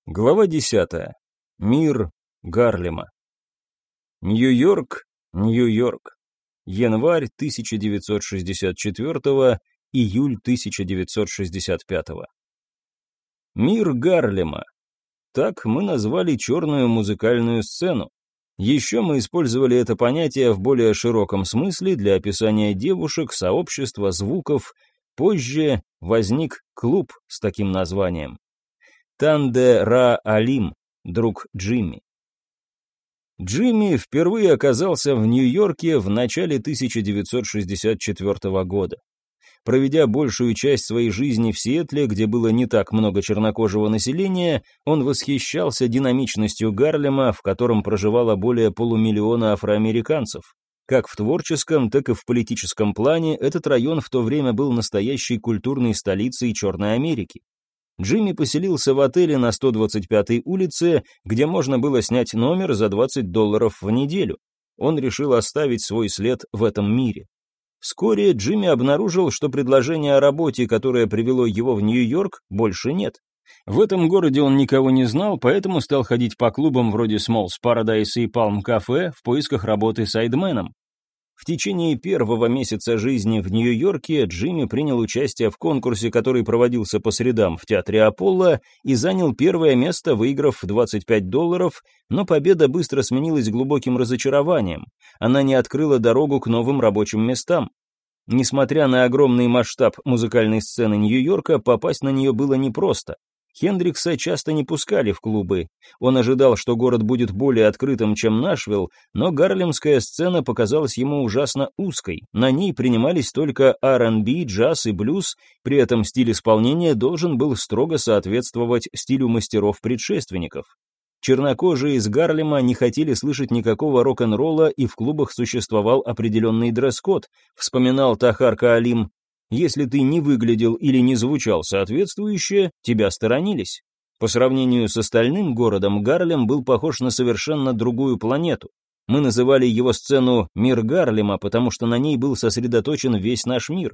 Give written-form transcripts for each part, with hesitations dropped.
Глава 10. Мир Гарлема. Нью-Йорк, Нью-Йорк. Январь 1964, июль 1965. Мир Гарлема. Так мы назвали черную музыкальную сцену. Еще мы использовали это понятие в более широком смысле для описания девушек, сообщества, звуков. Позже возник клуб с таким названием. Танде Ра Алим, друг Джимми. Джимми впервые оказался в Нью-Йорке в начале 1964 года. Проведя большую часть своей жизни в Сиэтле, где было не так много чернокожего населения, он восхищался динамичностью Гарлема, в котором проживало более полумиллиона афроамериканцев. Как в творческом, так и в политическом плане этот район в то время был настоящей культурной столицей Черной Америки. Джимми поселился в отеле на 125-й улице, где можно было снять номер за $20 в неделю. Он решил оставить свой след в этом мире. Вскоре Джимми обнаружил, что предложение о работе, которое привело его в Нью-Йорк, больше нет. В этом городе он никого не знал, поэтому стал ходить по клубам вроде Smalls Paradise и Palm Cafe в поисках работы сайдменом. В течение первого месяца жизни в Нью-Йорке Джимми принял участие в конкурсе, который проводился по средам в театре Аполло, и занял первое место, выиграв $25, но победа быстро сменилась глубоким разочарованием. Она не открыла дорогу к новым рабочим местам. Несмотря на огромный масштаб музыкальной сцены Нью-Йорка, попасть на нее было непросто. Хендрикса часто не пускали в клубы. Он ожидал, что город будет более открытым, чем Нашвилл, но гарлемская сцена показалась ему ужасно узкой. На ней принимались только R&B, джаз и блюз, при этом стиль исполнения должен был строго соответствовать стилю мастеров-предшественников. Чернокожие из Гарлема не хотели слышать никакого рок-н-ролла, и в клубах существовал определенный дресс-код, вспоминал Тахар Каалим. Если ты не выглядел или не звучал соответствующе, тебя сторонились. По сравнению с остальным городом, Гарлем был похож на совершенно другую планету. Мы называли его сцену «Мир Гарлема», потому что на ней был сосредоточен весь наш мир.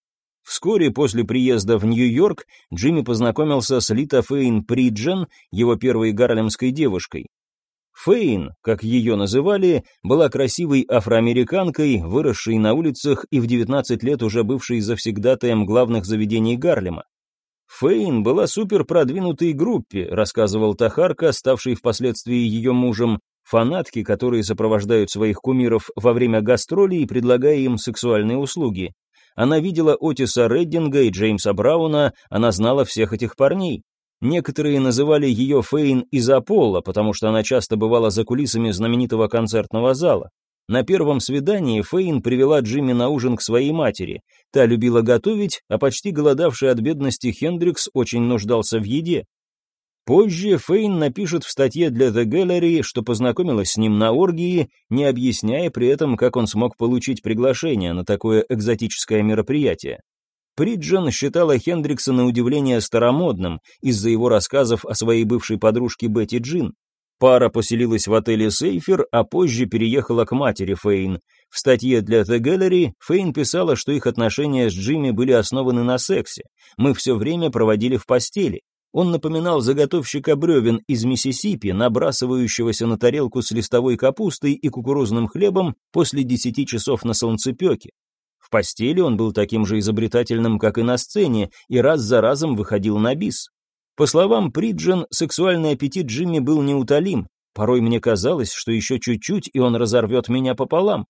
Вскоре после приезда в Нью-Йорк Джимми познакомился с Лита Фейн Приджен, его первой гарлемской девушкой. Фейн, как ее называли, была красивой афроамериканкой, выросшей на улицах и в 19 лет уже бывшей завсегдатаем главных заведений Гарлема. Фейн была суперпродвинутой группе, рассказывал Тахарка, ставший впоследствии ее мужем, фанатки, которые сопровождают своих кумиров во время гастролей, предлагая им сексуальные услуги. Она видела Отиса Реддинга и Джеймса Брауна, она знала всех этих парней. Некоторые называли ее Фейн из Аполло, потому что она часто бывала за кулисами знаменитого концертного зала. На первом свидании Фейн привела Джимми на ужин к своей матери. Та любила готовить, а почти голодавший от бедности Хендрикс очень нуждался в еде. Позже Фейн напишет в статье для The Gallery, что познакомилась с ним на оргии, не объясняя при этом, как он смог получить приглашение на такое экзотическое мероприятие. Приджен считала Хендрикса на удивление старомодным из-за его рассказов о своей бывшей подружке Бетти Джин. Пара поселилась в отеле «Сейфер», а позже переехала к матери Фейн. В статье для The Gallery Фейн писала, что их отношения с Джимми были основаны на сексе. «Мы все время проводили в постели». Он напоминал заготовщика бревен из Миссисипи, набрасывающегося на тарелку с листовой капустой и кукурузным хлебом после 10 часов на солнцепеке. В постели он был таким же изобретательным, как и на сцене, и раз за разом выходил на бис. По словам Приджен, сексуальный аппетит Джимми был неутолим. Порой мне казалось, что еще чуть-чуть, и он разорвет меня пополам.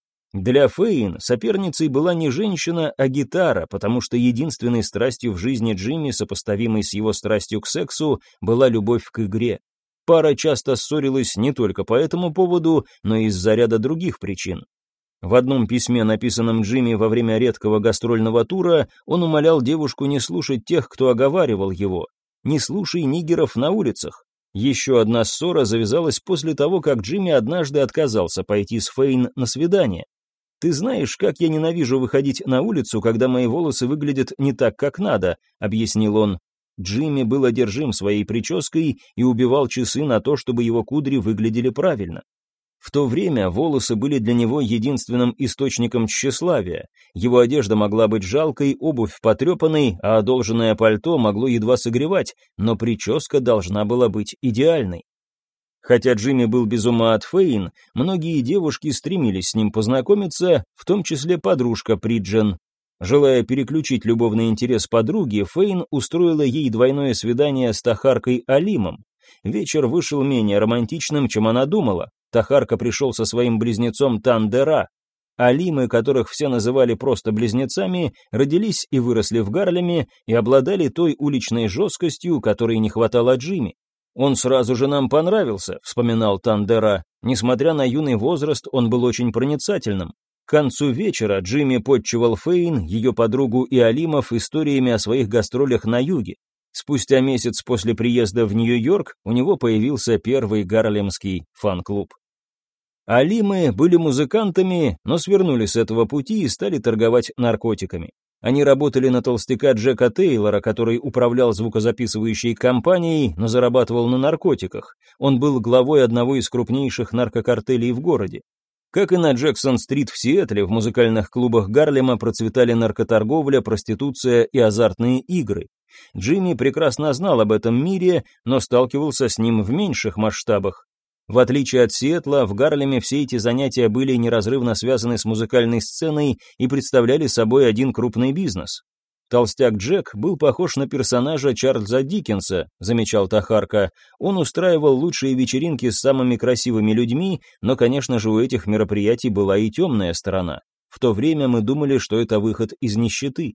Для Фейн соперницей была не женщина, а гитара, потому что единственной страстью в жизни Джимми, сопоставимой с его страстью к сексу, была любовь к игре. Пара часто ссорилась не только по этому поводу, но и из-за ряда других причин. В одном письме, написанном Джимми во время редкого гастрольного тура, он умолял девушку не слушать тех, кто оговаривал его. «Не слушай нигеров на улицах». Еще одна ссора завязалась после того, как Джимми однажды отказался пойти с Фейн на свидание. «Ты знаешь, как я ненавижу выходить на улицу, когда мои волосы выглядят не так, как надо», — объяснил он. Джимми был одержим своей прической и убивал часы на то, чтобы его кудри выглядели правильно. В то время волосы были для него единственным источником тщеславия. Его одежда могла быть жалкой, обувь потрепанной, а одолженное пальто могло едва согревать, но прическа должна была быть идеальной. Хотя Джимми был без ума от Фейн, многие девушки стремились с ним познакомиться, в том числе подружка Приджен. Желая переключить любовный интерес подруги, Фейн устроила ей двойное свидание с Тахаркой Алимом. Вечер вышел менее романтичным, чем она думала. Тахарка пришел со своим близнецом Тандера. Алимы, которых все называли просто близнецами, родились и выросли в Гарлеме и обладали той уличной жесткостью, которой не хватало Джимми. «Он сразу же нам понравился», — вспоминал Тандера. Несмотря на юный возраст, он был очень проницательным. К концу вечера Джимми подчивал Фейн, ее подругу и Алимов историями о своих гастролях на юге. Спустя месяц после приезда в Нью-Йорк у него появился первый гарлемский фан-клуб. Алимы были музыкантами, но свернули с этого пути и стали торговать наркотиками. Они работали на толстяка Джека Тейлора, который управлял звукозаписывающей компанией, но зарабатывал на наркотиках. Он был главой одного из крупнейших наркокартелей в городе. Как и на Джексон-стрит в Сиэтле, в музыкальных клубах Гарлема процветали наркоторговля, проституция и азартные игры. Джимми прекрасно знал об этом мире, но сталкивался с ним в меньших масштабах. В отличие от Сиэтла, в Гарлеме все эти занятия были неразрывно связаны с музыкальной сценой и представляли собой один крупный бизнес. «Толстяк Джек был похож на персонажа Чарльза Диккенса», замечал Тахарка. «Он устраивал лучшие вечеринки с самыми красивыми людьми, но, конечно же, у этих мероприятий была и темная сторона. В то время мы думали, что это выход из нищеты».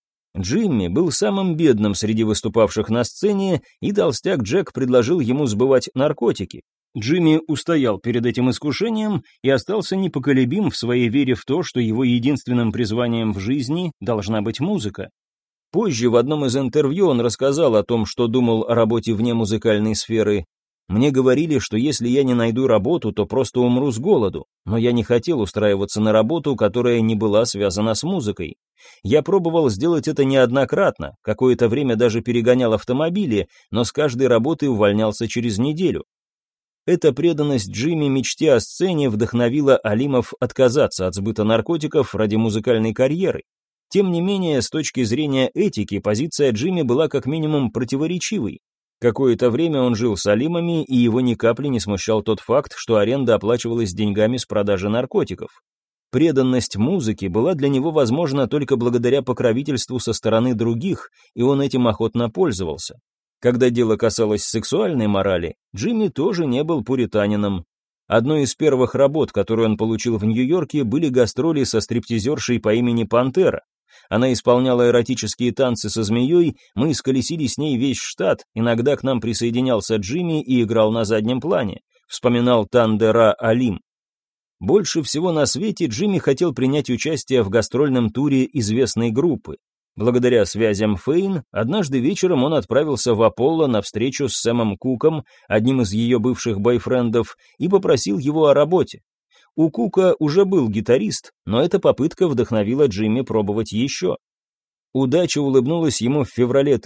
Джимми был самым бедным среди выступавших на сцене, и толстяк Джек предложил ему сбывать наркотики. Джимми устоял перед этим искушением и остался непоколебим в своей вере в то, что его единственным призванием в жизни должна быть музыка. Позже в одном из интервью он рассказал о том, что думал о работе вне музыкальной сферы. «Мне говорили, что если я не найду работу, то просто умру с голоду, но я не хотел устраиваться на работу, которая не была связана с музыкой. Я пробовал сделать это неоднократно, какое-то время даже перегонял автомобили, но с каждой работы увольнялся через неделю». Эта преданность Джимми мечте о сцене вдохновила Алимов отказаться от сбыта наркотиков ради музыкальной карьеры. Тем не менее, с точки зрения этики, позиция Джимми была как минимум противоречивой. Какое-то время он жил с Алимами, и его ни капли не смущал тот факт, что аренда оплачивалась деньгами с продажи наркотиков. Преданность музыке была для него возможна только благодаря покровительству со стороны других, и он этим охотно пользовался. Когда дело касалось сексуальной морали, Джимми тоже не был пуританином. Одной из первых работ, которую он получил в Нью-Йорке, были гастроли со стриптизершей по имени Пантера. Она исполняла эротические танцы со змеей, мы исколесили с ней весь штат, иногда к нам присоединялся Джимми и играл на заднем плане, вспоминал Тандера Алим. Больше всего на свете Джимми хотел принять участие в гастрольном туре известной группы. Благодаря связям Фейн, однажды вечером он отправился в Аполло на встречу с Сэмом Куком, одним из ее бывших бойфрендов, и попросил его о работе. У Кука уже был гитарист, но эта попытка вдохновила Джимми пробовать еще. Удача улыбнулась ему в феврале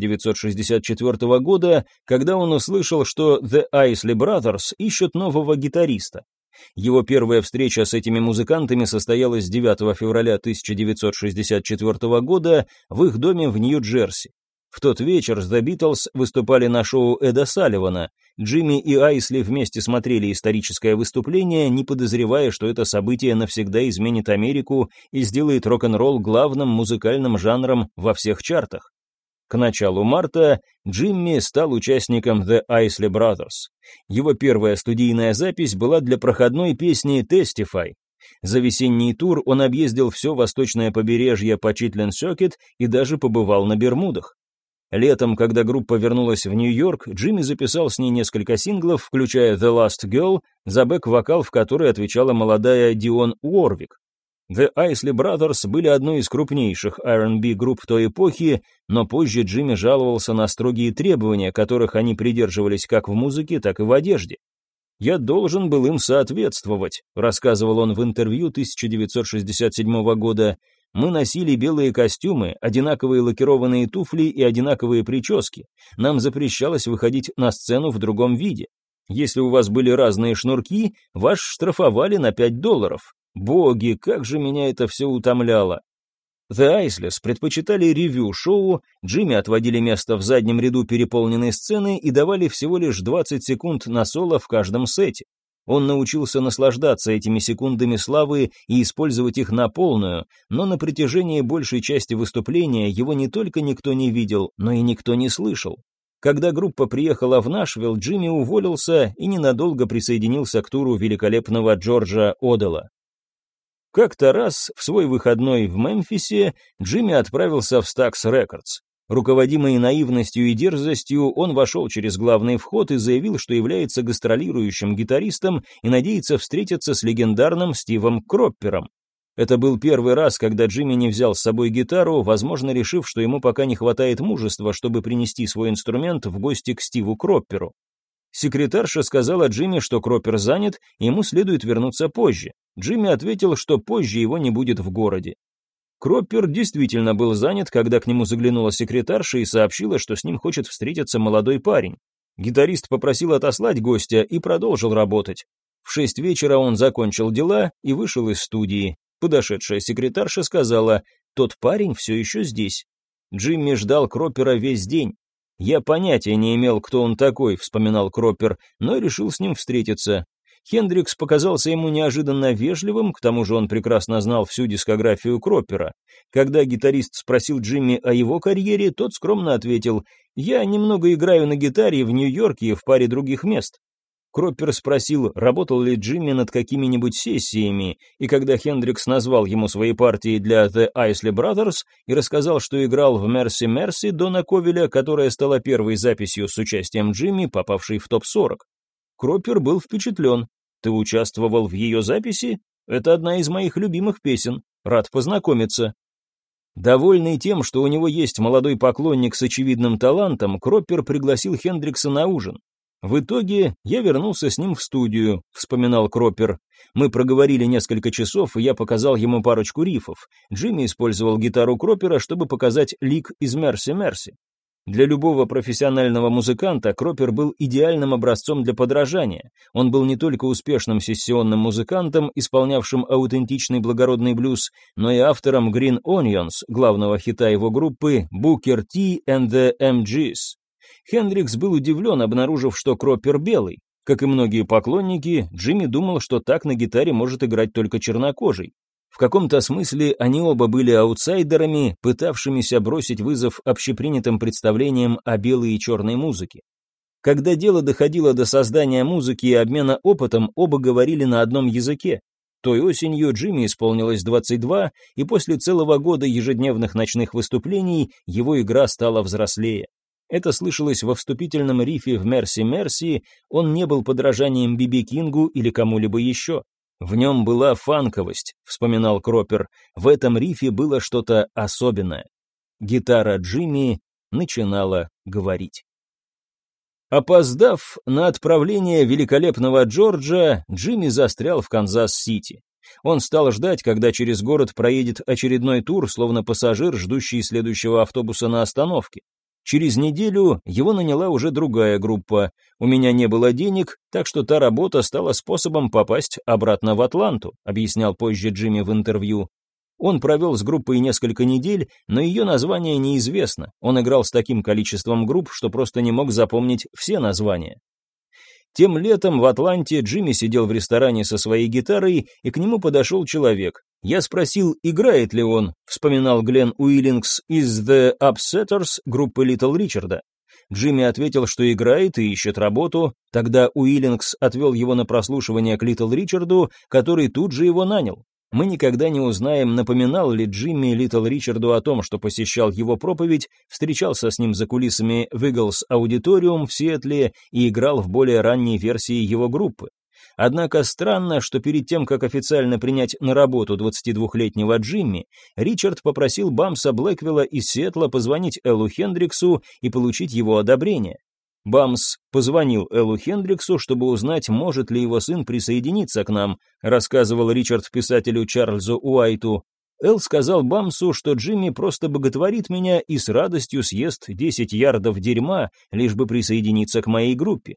1964 года, когда он услышал, что The Isley Brothers ищут нового гитариста. Его первая встреча с этими музыкантами состоялась 9 февраля 1964 года в их доме в Нью-Джерси. В тот вечер The Beatles выступали на шоу Эда Салливана. Джимми и Айсли вместе смотрели историческое выступление, не подозревая, что это событие навсегда изменит Америку и сделает рок-н-ролл главным музыкальным жанром во всех чартах. К началу марта Джимми стал участником The Isley Brothers. Его первая студийная запись была для проходной песни «Testify». За весенний тур он объездил все восточное побережье по Chitlin Circuit и даже побывал на Бермудах. Летом, когда группа вернулась в Нью-Йорк, Джимми записал с ней несколько синглов, включая «The Last Girl», за бэк-вокал в которой отвечала молодая Дион Уорвик. The Isley Brothers были одной из крупнейших R&B групп той эпохи, но позже Джимми жаловался на строгие требования, которых они придерживались как в музыке, так и в одежде. «Я должен был им соответствовать», — рассказывал он в интервью 1967 года. «Мы носили белые костюмы, одинаковые лакированные туфли и одинаковые прически. Нам запрещалось выходить на сцену в другом виде. Если у вас были разные шнурки, вас штрафовали на $5. Боги, как же меня это все утомляло. The Isless предпочитали ревью-шоу, Джимми отводили место в заднем ряду переполненной сцены и давали всего лишь 20 секунд на соло в каждом сете. Он научился наслаждаться этими секундами славы и использовать их на полную, но на протяжении большей части выступления его не только никто не видел, но и никто не слышал. Когда группа приехала в Нашвилл, Джимми уволился и ненадолго присоединился к туру великолепного Джорджа Одела. Как-то раз, в свой выходной в Мемфисе, Джимми отправился в Stax Records. Руководимый наивностью и дерзостью, он вошел через главный вход и заявил, что является гастролирующим гитаристом и надеется встретиться с легендарным Стивом Кроппером. Это был первый раз, когда Джимми не взял с собой гитару, возможно, решив, что ему пока не хватает мужества, чтобы принести свой инструмент в гости к Стиву Кропперу. Секретарша сказала Джимми, что Кроппер занят, и ему следует вернуться позже. Джимми ответил, что позже его не будет в городе. Кроппер действительно был занят, когда к нему заглянула секретарша и сообщила, что с ним хочет встретиться молодой парень. Гитарист попросил отослать гостя и продолжил работать. В 6 вечера он закончил дела и вышел из студии. Подошедшая секретарша сказала: «Тот парень все еще здесь». Джимми ждал Кроппера весь день. «Я понятия не имел, кто он такой», — вспоминал Кроппер, но решил с ним встретиться. Хендрикс показался ему неожиданно вежливым, к тому же он прекрасно знал всю дискографию Кроппера. Когда гитарист спросил Джимми о его карьере, тот скромно ответил: «Я немного играю на гитаре в Нью-Йорке и в паре других мест». Кроппер спросил, работал ли Джимми над какими-нибудь сессиями, и когда Хендрикс назвал ему свои партии для The Isley Brothers и рассказал, что играл в «Mercy Mercy» Дона Ковеля, которая стала первой записью с участием Джимми, попавшей в топ-40. Кроппер был впечатлен. «Ты участвовал в ее записи? Это одна из моих любимых песен. Рад познакомиться». Довольный тем, что у него есть молодой поклонник с очевидным талантом, Кроппер пригласил Хендрикса на ужин. «В итоге я вернулся с ним в студию», — вспоминал Кроппер. «Мы проговорили несколько часов, и я показал ему парочку рифов. Джимми использовал гитару Кроппера, чтобы показать лик из «Mercy Mercy». Для любого профессионального музыканта Кроппер был идеальным образцом для подражания. Он был не только успешным сессионным музыкантом, исполнявшим аутентичный благородный блюз, но и автором Green Onions, главного хита его группы Booker T and the MGs. Хендрикс был удивлен, обнаружив, что Кроппер белый. Как и многие поклонники, Джимми думал, что так на гитаре может играть только чернокожий. В каком-то смысле они оба были аутсайдерами, пытавшимися бросить вызов общепринятым представлениям о белой и черной музыке. Когда дело доходило до создания музыки и обмена опытом, оба говорили на одном языке. Той осенью Джимми исполнилось 22, и после целого года ежедневных ночных выступлений его игра стала взрослее. Это слышалось во вступительном рифе в «Mercy Mercy», он не был подражанием Би-Би Кингу или кому-либо еще. «В нем была фанковость», — вспоминал Кроппер, «в этом рифе было что-то особенное». Гитара Джимми начинала говорить. Опоздав на отправление великолепного Джорджа, Джимми застрял в Канзас-Сити. Он стал ждать, когда через город проедет очередной тур, словно пассажир, ждущий следующего автобуса на остановке. Через неделю его наняла уже другая группа. «У меня не было денег, так что та работа стала способом попасть обратно в Атланту», объяснял позже Джимми в интервью. Он провел с группой несколько недель, но ее название неизвестно. Он играл с таким количеством групп, что просто не мог запомнить все названия. Тем летом в Атланте Джимми сидел в ресторане со своей гитарой, и к нему подошел человек. «Я спросил, играет ли он», — вспоминал Глен Уиллингс из The Upsetters группы Литл Ричарда. Джимми ответил, что играет и ищет работу. Тогда Уиллингс отвел его на прослушивание к Литл Ричарду, который тут же его нанял. Мы никогда не узнаем, напоминал ли Джимми Литл Ричарду о том, что посещал его проповедь, встречался с ним за кулисами в Eagles Auditorium в Сиэтле и играл в более ранней версии его группы. Однако странно, что перед тем, как официально принять на работу 22-летнего Джимми, Ричард попросил Бамса Блэквилла из Сиэтла позвонить Эллу Хендриксу и получить его одобрение. Бамс позвонил Эллу Хендриксу, чтобы узнать, может ли его сын присоединиться к нам, рассказывал Ричард писателю Чарльзу Уайту. Эл сказал Бамсу, что Джимми просто боготворит меня и с радостью съест 10 ярдов дерьма, лишь бы присоединиться к моей группе.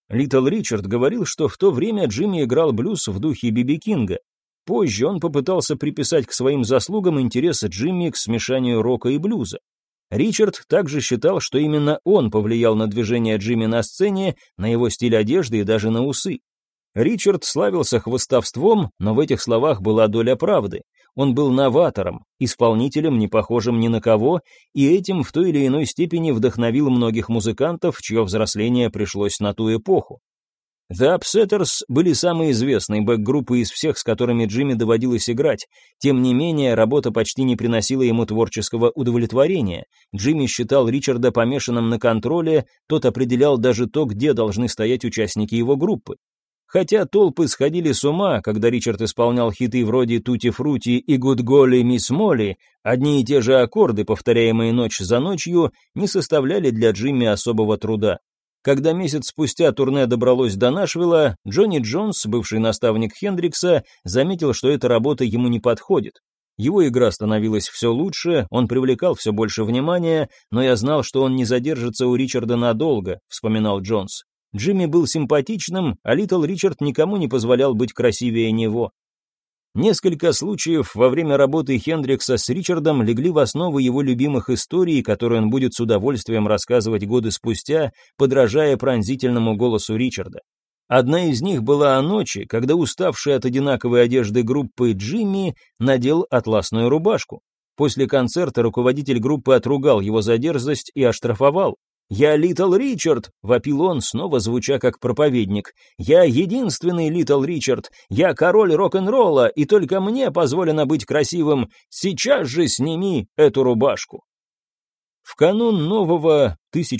Литл Ричард говорил, что в то время Джимми играл блюз в духе Би.Би. Кинга. Позже он попытался приписать к своим заслугам интерес Джимми к смешанию рока и блюза. Ричард также считал, что именно он повлиял на движение Джимми на сцене, на его стиль одежды и даже на усы. Ричард славился хвастовством, но в этих словах была доля правды. Он был новатором, исполнителем, не похожим ни на кого, и этим в той или иной степени вдохновил многих музыкантов, чье взросление пришлось на ту эпоху. The Upsetters были самой известной бэк-группой из всех, с которыми Джимми доводилось играть. Тем не менее, работа почти не приносила ему творческого удовлетворения. Джимми считал Ричарда помешанным на контроле, тот определял даже то, где должны стоять участники его группы. Хотя толпы сходили с ума, когда Ричард исполнял хиты вроде «Тути Фрути» и «Good Golly Miss Molly», одни и те же аккорды, повторяемые ночь за ночью, не составляли для Джимми особого труда. Когда месяц спустя турне добралось до Нашвилла, Джонни Джонс, бывший наставник Хендрикса, заметил, что эта работа ему не подходит. Его игра становилась все лучше, он привлекал все больше внимания, но я знал, что он не задержится у Ричарда надолго, вспоминал Джонс. Джимми был симпатичным, а Литл Ричард никому не позволял быть красивее него. Несколько случаев во время работы Хендрикса с Ричардом легли в основу его любимых историй, которые он будет с удовольствием рассказывать годы спустя, подражая пронзительному голосу Ричарда. Одна из них была о ночи, когда уставший от одинаковой одежды группы Джимми надел атласную рубашку. После концерта руководитель группы отругал его за дерзость и оштрафовал. «Я Литл Ричард!» — вопил он, снова звуча как проповедник. «Я единственный Литл Ричард! Я король рок-н-ролла, и только мне позволено быть красивым! Сейчас же сними эту рубашку!» В канун нового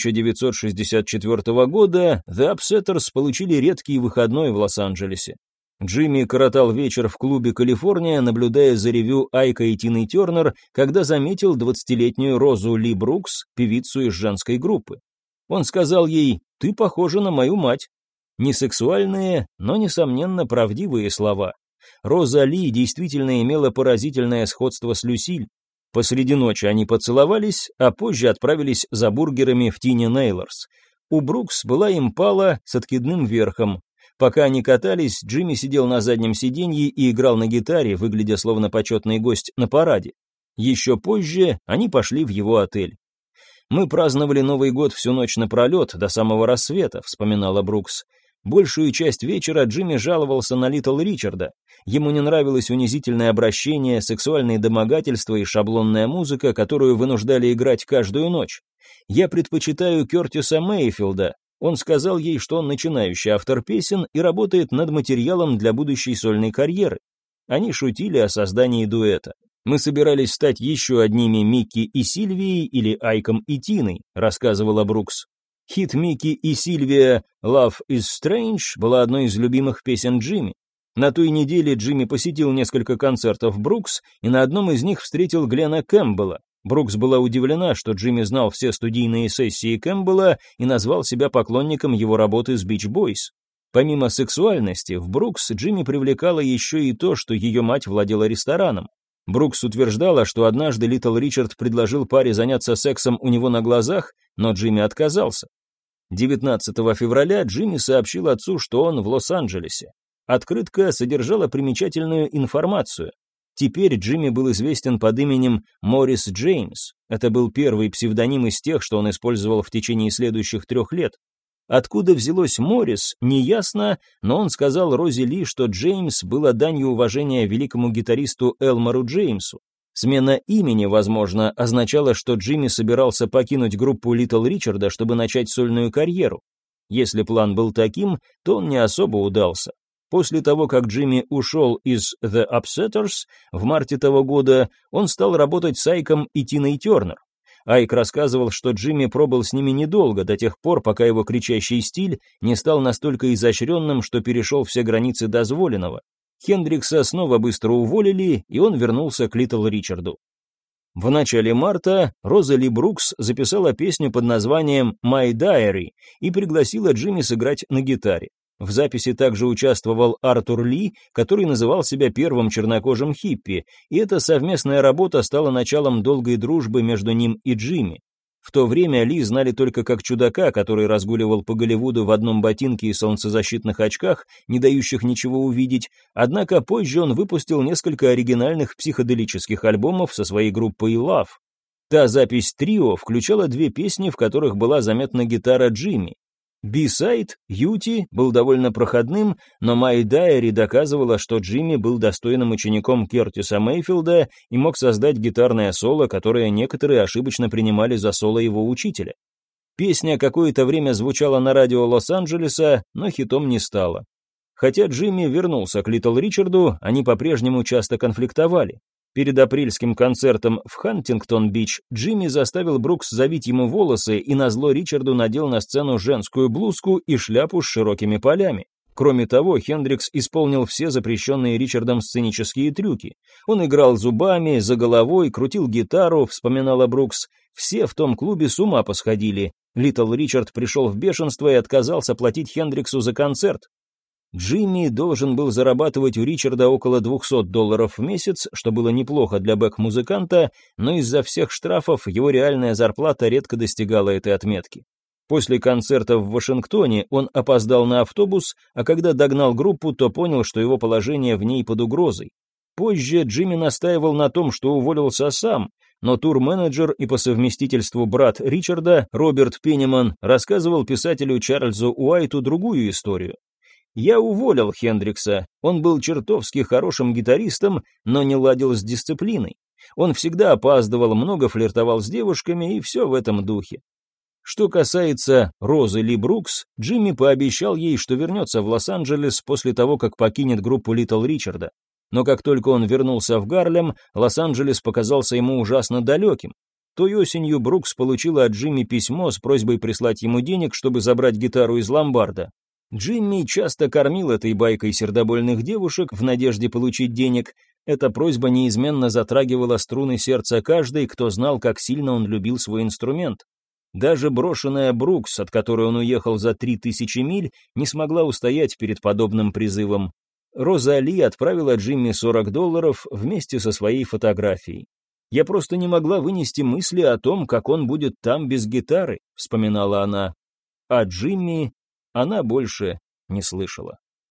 1964 года The Upsetters получили редкий выходной в Лос-Анджелесе. Джимми коротал вечер в клубе «Калифорния», наблюдая за ревю Айка и Тины Тернер, когда заметил 20-летнюю Розу Ли Брукс, певицу из женской группы. Он сказал ей: «Ты похожа на мою мать». Несексуальные, но, несомненно, правдивые слова. Роза Ли действительно имела поразительное сходство с Люсиль. Посреди ночи они поцеловались, а позже отправились за бургерами в Тини Нейлорс. У Брукс была импала с откидным верхом. Пока они катались, Джимми сидел на заднем сиденье и играл на гитаре, выглядя словно почетный гость на параде. Еще позже они пошли в его отель. «Мы праздновали Новый год всю ночь напролет, до самого рассвета», — вспоминала Брукс. Большую часть вечера Джимми жаловался на Литл Ричарда. Ему не нравилось унизительное обращение, сексуальные домогательства и шаблонная музыка, которую вынуждали играть каждую ночь. «Я предпочитаю Кертиса Мейфилда». Он сказал ей, что он начинающий автор песен и работает над материалом для будущей сольной карьеры. Они шутили о создании дуэта. «Мы собирались стать еще одними Микки и Сильвией или Айком и Тиной», рассказывала Брукс. Хит Микки и Сильвия «Love is Strange» была одной из любимых песен Джимми. На той неделе Джимми посетил несколько концертов Брукс и на одном из них встретил Глена Кэмпбелла. Брукс была удивлена, что Джимми знал все студийные сессии Кэмпбелла и назвал себя поклонником его работы с Beach Boys. Помимо сексуальности, в Брукс Джимми привлекало еще и то, что ее мать владела рестораном. Брукс утверждала, что однажды Литл Ричард предложил паре заняться сексом у него на глазах, но Джимми отказался. 19 февраля Джимми сообщил отцу, что он в Лос-Анджелесе. Открытка содержала примечательную информацию. Теперь Джимми был известен под именем Моррис Джеймс. Это был первый псевдоним из тех, что он использовал в течение следующих 3 лет. Откуда взялось Моррис, неясно, но он сказал Розе Ли, что Джеймс было данью уважения великому гитаристу Элмору Джеймсу. Смена имени, возможно, означала, что Джимми собирался покинуть группу Литл Ричарда, чтобы начать сольную карьеру. Если план был таким, то он не особо удался. После того, как Джимми ушел из The Upsetters в марте того года, он стал работать с Айком и Тиной Тернер. Айк рассказывал, что Джимми пробыл с ними недолго, до тех пор, пока его кричащий стиль не стал настолько изощренным, что перешел все границы дозволенного. Хендрикса снова быстро уволили, и он вернулся к Литл Ричарду. В начале марта Роза Ли Брукс записала песню под названием «My Diary» и пригласила Джимми сыграть на гитаре. В записи также участвовал Артур Ли, который называл себя первым чернокожим хиппи, и эта совместная работа стала началом долгой дружбы между ним и Джимми. В то время Ли знали только как чудака, который разгуливал по Голливуду в одном ботинке и солнцезащитных очках, не дающих ничего увидеть, однако позже он выпустил несколько оригинальных психоделических альбомов со своей группой Love. Та запись трио включала 2 песни, в которых была заметна гитара Джимми. Би-сайд «Юти» был довольно проходным, но My Diary доказывала, что Джимми был достойным учеником Кертиса Мейфилда и мог создать гитарное соло, которое некоторые ошибочно принимали за соло его учителя. Песня какое-то время звучала на радио Лос-Анджелеса, но хитом не стала. Хотя Джимми вернулся к Литл Ричарду, они по-прежнему часто конфликтовали. Перед апрельским концертом в Хантингтон-Бич Джимми заставил Брукс завить ему волосы и назло Ричарду надел на сцену женскую блузку и шляпу с широкими полями. Кроме того, Хендрикс исполнил все запрещенные Ричардом сценические трюки. Он играл зубами, за головой, крутил гитару, вспоминала Брукс. Все в том клубе с ума посходили. Литл Ричард пришел в бешенство и отказался платить Хендриксу за концерт. Джимми должен был зарабатывать у Ричарда около $200 в месяц, что было неплохо для бэк-музыканта, но из-за всех штрафов его реальная зарплата редко достигала этой отметки. После концерта в Вашингтоне он опоздал на автобус, а когда догнал группу, то понял, что его положение в ней под угрозой. Позже Джимми настаивал на том, что уволился сам, но тур-менеджер и по совместительству брат Ричарда, Роберт Пенниман, рассказывал писателю Чарльзу Уайту другую историю. «Я уволил Хендрикса, он был чертовски хорошим гитаристом, но не ладил с дисциплиной. Он всегда опаздывал, много флиртовал с девушками и все в этом духе». Что касается Розы Ли Брукс, Джимми пообещал ей, что вернется в Лос-Анджелес после того, как покинет группу Литл Ричарда. Но как только он вернулся в Гарлем, Лос-Анджелес показался ему ужасно далеким. Той осенью Брукс получила от Джимми письмо с просьбой прислать ему денег, чтобы забрать гитару из ломбарда. Джимми часто кормил этой байкой сердобольных девушек в надежде получить денег. Эта просьба неизменно затрагивала струны сердца каждой, кто знал, как сильно он любил свой инструмент. Даже брошенная Брукс, от которой он уехал за 3000 миль, не смогла устоять перед подобным призывом. Роза Ли отправила Джимми $40 вместе со своей фотографией. «Я просто не могла вынести мысли о том, как он будет там без гитары», — вспоминала она. А Джимми она больше не слышала.